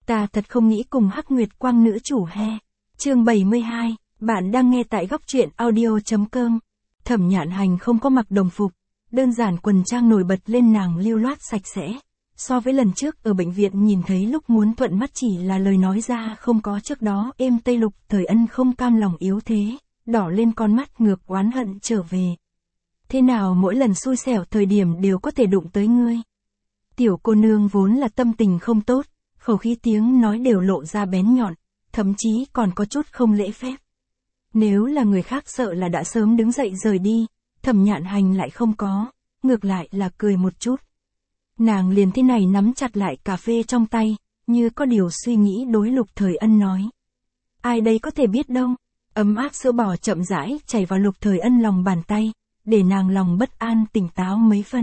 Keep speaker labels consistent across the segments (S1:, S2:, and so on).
S1: Ta thật không nghĩ cùng Hắc Nguyệt Quang nữ chủ he. Chương 72, bạn đang nghe tại góc truyện audio.com. Thẩm Nhạn Hành không có mặc đồng phục, đơn giản quần trang nổi bật lên nàng lưu loát sạch sẽ. So với lần trước ở bệnh viện nhìn thấy lúc muốn thuận mắt chỉ là lời nói ra không có trước đó êm tây. Lục Thời Ân không cam lòng yếu thế, đỏ lên con mắt ngược oán hận trở về. Thế nào mỗi lần xui xẻo thời điểm đều có thể đụng tới ngươi? Tiểu cô nương vốn là tâm tình không tốt, khẩu khí tiếng nói đều lộ ra bén nhọn, thậm chí còn có chút không lễ phép. Nếu là người khác sợ là đã sớm đứng dậy rời đi, Thẩm Nhạn Hành lại không có, ngược lại là cười một chút. Nàng liền thế này nắm chặt lại cà phê trong tay, như có điều suy nghĩ đối Lục Thời Ân nói. Ai đây có thể biết đâu, ấm áp sữa bò chậm rãi chảy vào Lục Thời Ân lòng bàn tay, để nàng lòng bất an tỉnh táo mấy phần.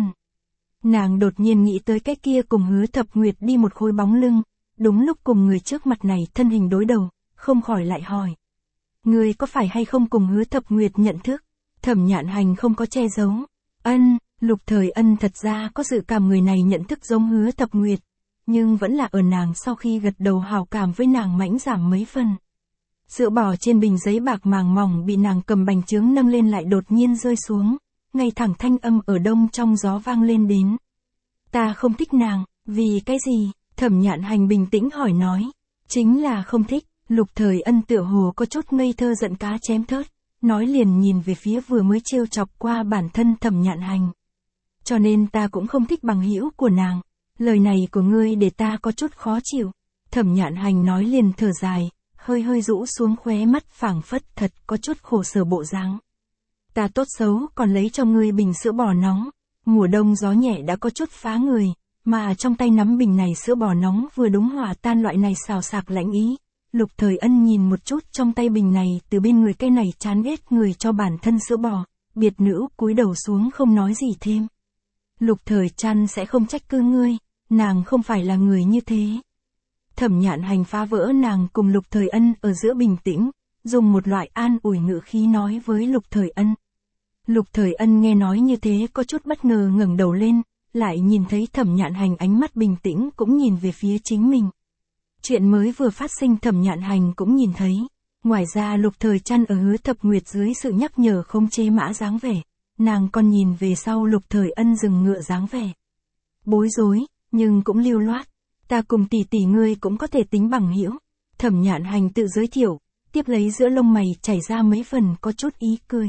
S1: Nàng đột nhiên nghĩ tới cái kia cùng Hứa Thập Nguyệt đi một khối bóng lưng, đúng lúc cùng người trước mặt này thân hình đối đầu, không khỏi lại hỏi. Ngươi có phải hay không cùng Hứa Thập Nguyệt nhận thức? Thẩm Nhạn Hành không có che giấu. Ân, Lục Thời Ân thật ra có dự cảm người này nhận thức giống Hứa Thập Nguyệt, nhưng vẫn là ở nàng sau khi gật đầu hào cảm với nàng mãnh giảm mấy phần. Sữa bò trên bình giấy bạc màng mỏng bị nàng cầm bành trướng nâng lên lại đột nhiên rơi xuống, ngay thẳng thanh âm ở đông trong gió vang lên đến. Ta không thích nàng, vì cái gì? Thẩm Nhạn Hành bình tĩnh hỏi nói. Chính là không thích. Lục Thời Ân tựa hồ có chút ngây thơ giận cá chém thớt, nói liền nhìn về phía vừa mới trêu chọc qua bản thân Thẩm Nhạn Hành. Cho nên ta cũng không thích bằng hữu của nàng. Lời này của ngươi để ta có chút khó chịu. Thẩm Nhạn Hành nói liền thở dài, hơi hơi rũ xuống khóe mắt phảng phất thật có chút khổ sở bộ dáng. Ta tốt xấu còn lấy cho ngươi bình sữa bò nóng. Mùa đông gió nhẹ đã có chút phá người, mà trong tay nắm bình này sữa bò nóng vừa đúng hòa tan loại này xào xạc lạnh ý. Lục Thời Ân nhìn một chút trong tay bình này từ bên người cái này chán ghét người cho bản thân sữa bò, biệt nữ cúi đầu xuống không nói gì thêm. Lục Thời Trăn sẽ không trách cứ ngươi, nàng không phải là người như thế. Thẩm Nhạn Hành phá vỡ nàng cùng Lục Thời Ân ở giữa bình tĩnh, dùng một loại an ủi ngữ khí nói với Lục Thời Ân. Lục Thời Ân nghe nói như thế có chút bất ngờ ngẩng đầu lên, lại nhìn thấy Thẩm Nhạn Hành ánh mắt bình tĩnh cũng nhìn về phía chính mình. Chuyện mới vừa phát sinh Thẩm Nhạn Hành cũng nhìn thấy. Ngoài ra Lục Thời Trăn ở Hứa Thập Nguyệt dưới sự nhắc nhở không chê mã dáng vẻ, nàng còn nhìn về sau Lục Thời Ân dừng ngựa dáng vẻ. Bối rối, nhưng cũng lưu loát. Ta cùng tỷ tỷ ngươi cũng có thể tính bằng hữu. Thẩm Nhạn Hành tự giới thiệu, tiếp lấy giữa lông mày chảy ra mấy phần có chút ý cười.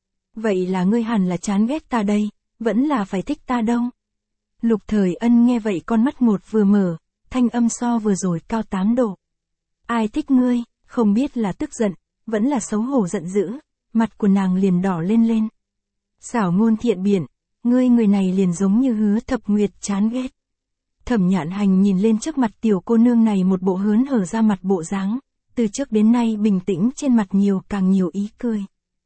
S1: Vậy là ngươi hẳn là chán ghét ta đây, vẫn là phải thích ta đâu. Lục Thời Ân nghe vậy con mắt một vừa mở, thanh âm so vừa rồi cao 8 độ. Ai thích ngươi, không biết là tức giận, vẫn là xấu hổ giận dữ, mặt của nàng liền đỏ lên lên. Xảo ngôn thiện biện, ngươi người này liền giống như Hứa Thập Nguyệt chán ghét. Thẩm Nhạn Hành nhìn lên trước mặt tiểu cô nương này một bộ hớn hở ra mặt bộ dáng, từ trước đến nay bình tĩnh trên mặt nhiều càng nhiều ý cười.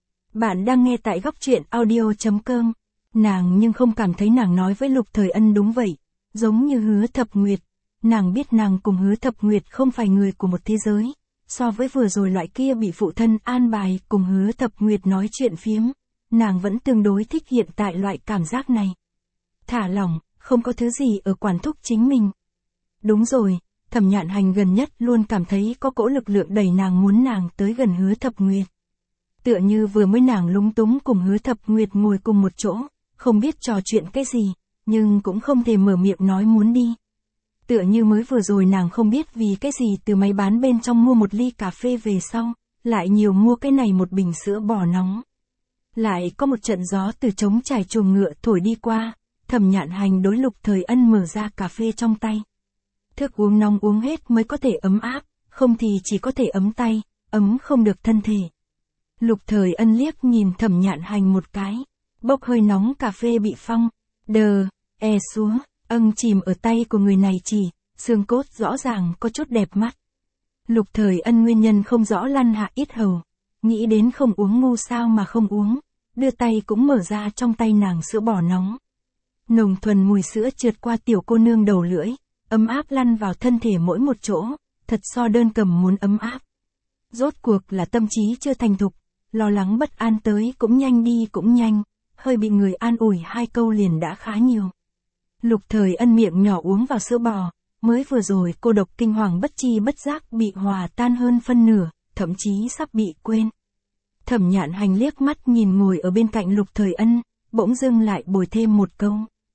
S1: Bạn đang nghe tại góc truyện audio.com. Nàng nhưng không cảm thấy nàng nói với Lục Thời Ân đúng vậy, giống như Hứa Thập Nguyệt. Nàng biết nàng cùng Hứa Thập Nguyệt không phải người của một thế giới, so với vừa rồi loại kia bị phụ thân an bài cùng Hứa Thập Nguyệt nói chuyện phiếm, nàng vẫn tương đối thích hiện tại loại cảm giác này. Thả lỏng, không có thứ gì ở quản thúc chính mình. Đúng rồi, Thẩm Nhạn Hành gần nhất luôn cảm thấy có cỗ lực lượng đẩy nàng muốn nàng tới gần Hứa Thập Nguyệt. Tựa như vừa mới nàng lúng túng cùng Hứa Thập Nguyệt ngồi cùng một chỗ, không biết trò chuyện cái gì, nhưng cũng không thể mở miệng nói muốn đi. Tựa như mới vừa rồi nàng không biết vì cái gì từ máy bán bên trong mua một ly cà phê về sau, lại nhiều mua cái này một bình sữa bò nóng. Lại có một trận gió từ trống trải chuồng ngựa thổi đi qua, Thẩm Nhạn Hành đối Lục Thời Ân mở ra cà phê trong tay. Thức uống nóng uống hết mới có thể ấm áp, không thì chỉ có thể ấm tay, ấm không được thân thể. Lục Thời Ân liếc nhìn Thẩm Nhạn Hành một cái, bốc hơi nóng cà phê bị phong, xuống, chìm ở tay của người này chỉ, xương cốt rõ ràng có chút đẹp mắt. Lục Thời Ân nguyên nhân không rõ lăn hạ ít hầu, nghĩ đến không uống ngu sao mà không uống, đưa tay cũng mở ra trong tay nàng sữa bò nóng. Nồng thuần mùi sữa trượt qua tiểu cô nương đầu lưỡi, ấm áp lăn vào thân thể mỗi một chỗ, thật so đơn cầm muốn ấm áp. Rốt cuộc là tâm trí chưa thành thục, lo lắng bất an tới cũng nhanh đi cũng nhanh, hơi bị người an ủi 2 câu liền đã khá nhiều. Lục Thời Ân miệng nhỏ uống vào sữa bò, mới vừa rồi cô độc kinh hoàng bất chi bất giác bị hòa tan hơn phân nửa, thậm chí sắp bị quên. Thẩm Nhạn Hành liếc mắt nhìn ngồi ở bên cạnh Lục Thời Ân, bỗng dưng lại bồi thêm một câu.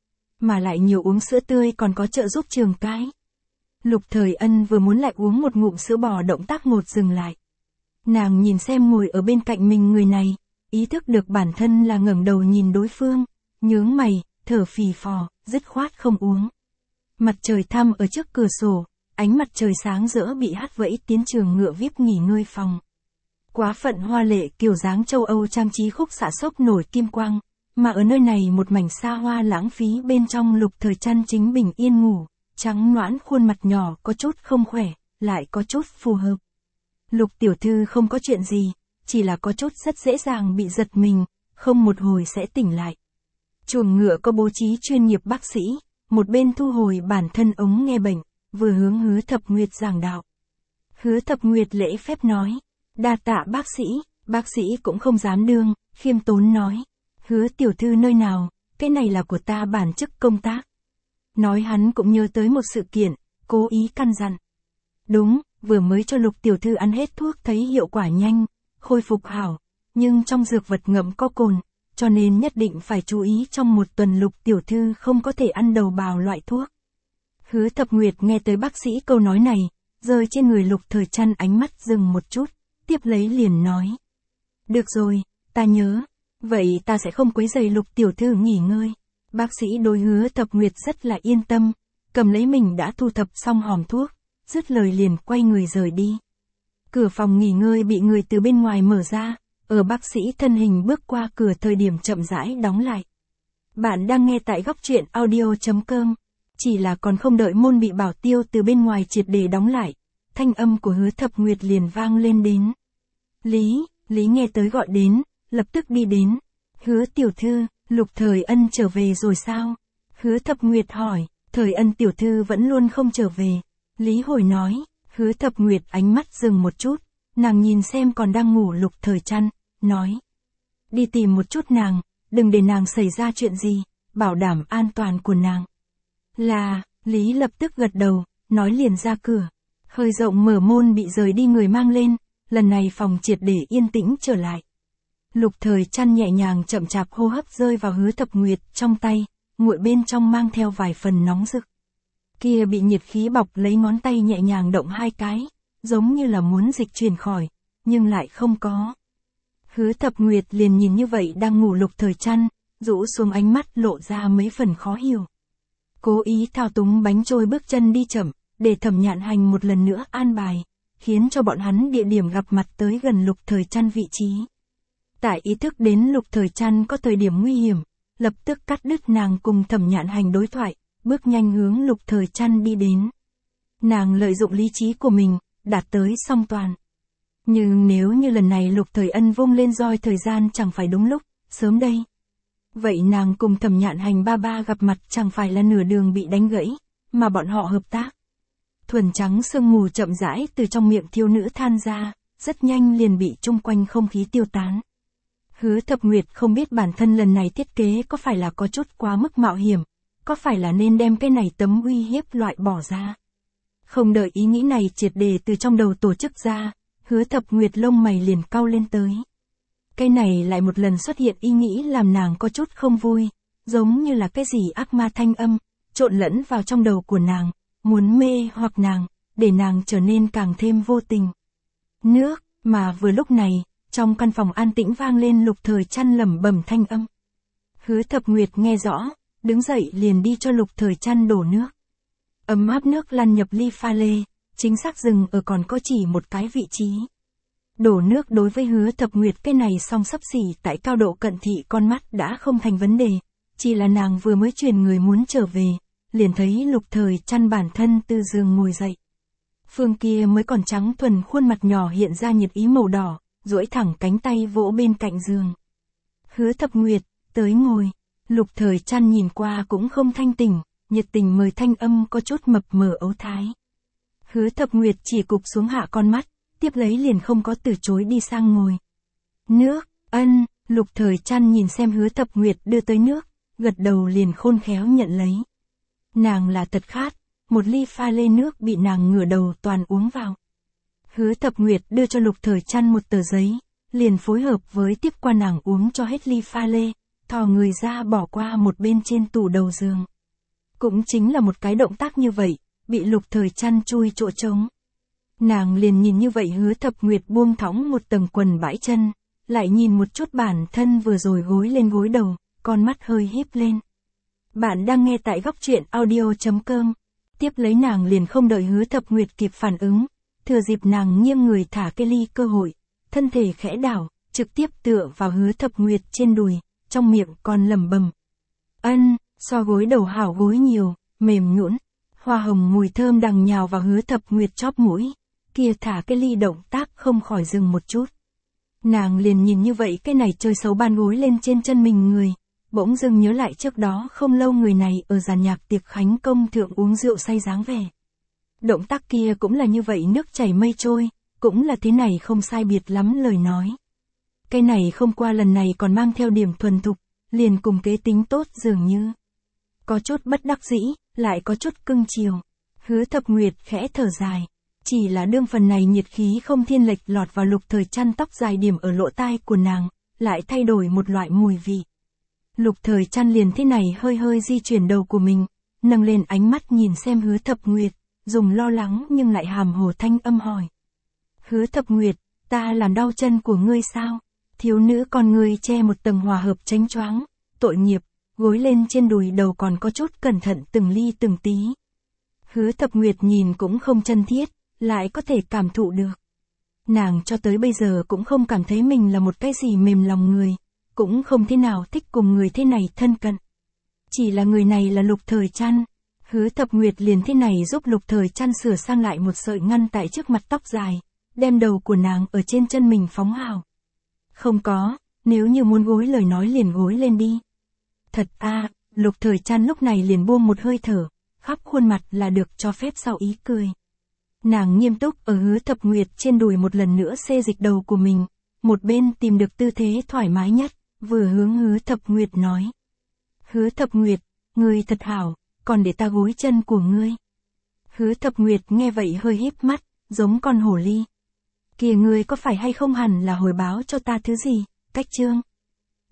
S1: Mà lại nhiều uống sữa tươi còn có trợ giúp trường cái. Lục Thời Ân vừa muốn lại uống một ngụm sữa bò, động tác ngột dừng lại. Nàng nhìn xem ngồi ở bên cạnh mình người này, ý thức được bản thân là ngẩng đầu nhìn đối phương, nhướng mày, thở phì phò, dứt khoát không uống. Mặt trời tăm ở trước cửa sổ, ánh mặt trời sáng rỡ bị hắt vẫy tiến trường ngựa VIP nghỉ ngơi phòng. Quá phận hoa lệ kiểu dáng châu Âu trang trí khúc xạ sốc nổi kim quang, mà ở nơi này một mảnh xa hoa lãng phí bên trong Lục Thời Trăn chính bình yên ngủ, trắng nõn khuôn mặt nhỏ có chút không khỏe, lại có chút phù hợp. Lục tiểu thư không có chuyện gì, chỉ là có chút rất dễ dàng bị giật mình, không một hồi sẽ tỉnh lại. Chuồng ngựa có bố trí chuyên nghiệp bác sĩ, một bên thu hồi bản thân ống nghe bệnh, vừa hướng Hứa Thập Nguyệt giảng đạo. Hứa Thập Nguyệt lễ phép nói, đa tạ bác sĩ cũng không dám đương, khiêm tốn nói. Hứa tiểu thư nơi nào, cái này là của ta bản chức công tác. Nói hắn cũng nhớ tới một sự kiện, cố ý căn dặn. Đúng, vừa mới cho Lục tiểu thư ăn hết thuốc thấy hiệu quả nhanh, khôi phục hảo, nhưng trong dược vật ngậm có cồn, cho nên nhất định phải chú ý trong một tuần Lục tiểu thư không có thể ăn đầu bào loại thuốc. Hứa Thập Nguyệt nghe tới bác sĩ câu nói này, rơi trên người Lục Thời Trăn ánh mắt dừng một chút, tiếp lấy liền nói. Được rồi, ta nhớ, vậy ta sẽ không quấy rầy Lục tiểu thư nghỉ ngơi. Bác sĩ đối Hứa Thập Nguyệt rất là yên tâm, cầm lấy mình đã thu thập xong hòm thuốc, dứt lời liền quay người rời đi. Cửa phòng nghỉ ngơi bị người từ bên ngoài mở ra, ở bác sĩ thân hình bước qua cửa thời điểm chậm rãi đóng lại. Bạn đang nghe tại góc truyện audio.com, chỉ là còn không đợi môn bị bảo tiêu từ bên ngoài triệt để đóng lại, thanh âm của Hứa Thập Nguyệt liền vang lên đến. Lý nghe tới gọi đến, lập tức đi đến. Hứa tiểu thư, Lục Thời Ân trở về rồi sao? Hứa Thập Nguyệt hỏi, Thời Ân tiểu thư vẫn luôn không trở về. Lý hồi nói, Hứa Thập Nguyệt ánh mắt dừng một chút, nàng nhìn xem còn đang ngủ Lục Thời Trăn, nói. Đi tìm một chút nàng, đừng để nàng xảy ra chuyện gì, bảo đảm an toàn của nàng. Là, Lý lập tức gật đầu, nói liền ra cửa. Hơi rộng mở môn bị rời đi người mang lên, lần này phòng triệt để yên tĩnh trở lại. Lục Thời Trăn nhẹ nhàng chậm chạp hô hấp rơi vào Hứa Thập Nguyệt trong tay, nguội bên trong mang theo vài phần nóng rực. Kia bị nhiệt khí bọc lấy ngón tay nhẹ nhàng động hai cái, giống như là muốn dịch chuyển khỏi, nhưng lại không có. Hứa Thập Nguyệt liền nhìn như vậy đang ngủ Lục Thời Trăn, rũ xuống ánh mắt lộ ra mấy phần khó hiểu. Cố ý thao túng bánh trôi bước chân đi chậm, để Thẩm Nhạn Hành một lần nữa an bài, khiến cho bọn hắn địa điểm gặp mặt tới gần Lục Thời Trăn vị trí. Tại ý thức đến Lục Thời Trăn có thời điểm nguy hiểm, lập tức cắt đứt nàng cùng Thẩm Nhạn Hành đối thoại, bước nhanh hướng Lục Thời Trăn đi đến. Nàng lợi dụng lý trí của mình, đạt tới song toàn. Nhưng nếu như lần này Lục Thời Ân vung lên roi thời gian chẳng phải đúng lúc, sớm đây. Vậy nàng cùng Thẩm Nhạn Hành ba gặp mặt chẳng phải là nửa đường bị đánh gãy, mà bọn họ hợp tác. Thuần trắng sương mù chậm rãi từ trong miệng thiếu nữ than ra, rất nhanh liền bị chung quanh không khí tiêu tán. Hứa Thập Nguyệt không biết bản thân lần này thiết kế có phải là có chút quá mức mạo hiểm, có phải là nên đem cái này tấm uy hiếp loại bỏ ra. Không đợi ý nghĩ này triệt để từ trong đầu tổ chức ra, Hứa Thập Nguyệt lông mày liền cau lên tới. Cái này lại một lần xuất hiện ý nghĩ làm nàng có chút không vui, giống như là cái gì ác ma thanh âm, trộn lẫn vào trong đầu của nàng, muốn mê hoặc nàng, để nàng trở nên càng thêm vô tình. Nước, mà vừa lúc này, trong căn phòng an tĩnh vang lên Lục Thời Trăn lẩm bẩm thanh âm. Hứa Thập Nguyệt nghe rõ, đứng dậy liền đi cho Lục Thời Trăn đổ nước. Ấm áp nước lăn nhập ly pha lê, chính xác dừng ở còn có chỉ một cái vị trí. Đổ nước đối với Hứa Thập Nguyệt cái này song sấp xỉ tại cao độ cận thị con mắt đã không thành vấn đề, chỉ là nàng vừa mới truyền người muốn trở về, liền thấy Lục Thời Trăn bản thân từ giường ngồi dậy. Phương kia mới còn trắng thuần khuôn mặt nhỏ hiện ra nhiệt ý màu đỏ, duỗi thẳng cánh tay vỗ bên cạnh giường. Hứa Thập Nguyệt, tới ngồi. Lục Thời Trăn nhìn qua cũng không thanh tỉnh, nhiệt tình mời thanh âm có chút mập mờ ấu thái. Hứa Thập Nguyệt chỉ cụp xuống hạ con mắt, tiếp lấy liền không có từ chối đi sang ngồi. Nước, ân, Lục Thời Trăn nhìn xem Hứa Thập Nguyệt đưa tới nước, gật đầu liền khôn khéo nhận lấy. Nàng là thật khát, một ly pha lê nước bị nàng ngửa đầu toàn uống vào. Hứa Thập Nguyệt đưa cho Lục Thời Trăn một tờ giấy, liền phối hợp với tiếp qua nàng uống cho hết ly pha lê, thò người ra bỏ qua một bên trên tủ đầu giường. Cũng chính là một cái động tác như vậy, bị Lục Thời Trăn chui chỗ trống. Nàng liền nhìn như vậy Hứa Thập Nguyệt buông thõng một tầng quần bãi chân, lại nhìn một chút bản thân vừa rồi gối lên gối đầu, con mắt hơi híp lên. Bạn đang nghe tại góc truyện audio.com. Tiếp lấy nàng liền không đợi Hứa Thập Nguyệt kịp phản ứng, thừa dịp nàng nghiêng người thả cái ly cơ hội, thân thể khẽ đảo, trực tiếp tựa vào Hứa Thập Nguyệt trên đùi, trong miệng còn lẩm bẩm. Ân, so gối đầu hảo gối nhiều, mềm nhũn, hoa hồng mùi thơm đằng nhào vào Hứa Thập Nguyệt chóp mũi, kia thả cái ly động tác không khỏi dừng một chút. Nàng liền nhìn như vậy cái này chơi xấu ban gối lên trên chân mình người, bỗng dưng nhớ lại trước đó không lâu người này ở giàn nhạc tiệc khánh công thượng uống rượu say dáng vẻ. Động tác kia cũng là như vậy nước chảy mây trôi, cũng là thế này không sai biệt lắm lời nói. Cái này không qua lần này còn mang theo điểm thuần thục, liền cùng kế tính tốt dường như. Có chút bất đắc dĩ, lại có chút cưng chiều. Hứa Thập Nguyệt khẽ thở dài. Chỉ là đương phần này nhiệt khí không thiên lệch lọt vào Lục Thời Trăn tóc dài điểm ở lỗ tai của nàng, lại thay đổi một loại mùi vị. Lục Thời Trăn liền thế này hơi hơi di chuyển đầu của mình, nâng lên ánh mắt nhìn xem Hứa Thập Nguyệt, dùng lo lắng nhưng lại hàm hồ thanh âm hỏi. Hứa Thập Nguyệt, ta làm đau chân của ngươi sao? Thiếu nữ con ngươi che một tầng hòa hợp chánh choáng, tội nghiệp, gối lên trên đùi đầu còn có chút cẩn thận từng ly từng tí. Hứa Thập Nguyệt nhìn cũng không chân thiết, lại có thể cảm thụ được. Nàng cho tới bây giờ cũng không cảm thấy mình là một cái gì mềm lòng người, cũng không thế nào thích cùng người thế này thân cận. Chỉ là người này là Lục Thời Trăn. Hứa Thập Nguyệt liền thế này giúp Lục Thời Trăn sửa sang lại một sợi ngăn tại trước mặt tóc dài, đem đầu của nàng ở trên chân mình phóng hào. Không có, nếu như muốn gối lời nói liền gối lên đi. Thật a, Lục Thời Trăn lúc này liền buông một hơi thở, khắp khuôn mặt là được cho phép sau ý cười. Nàng nghiêm túc ở Hứa Thập Nguyệt trên đùi một lần nữa xê dịch đầu của mình, một bên tìm được tư thế thoải mái nhất, vừa hướng Hứa Thập Nguyệt nói. Hứa Thập Nguyệt, ngươi thật hảo, còn để ta gối chân của ngươi. Hứa Thập Nguyệt nghe vậy hơi híp mắt, giống con hổ ly. Kìa ngươi có phải hay không hẳn là hồi báo cho ta thứ gì, cách chương.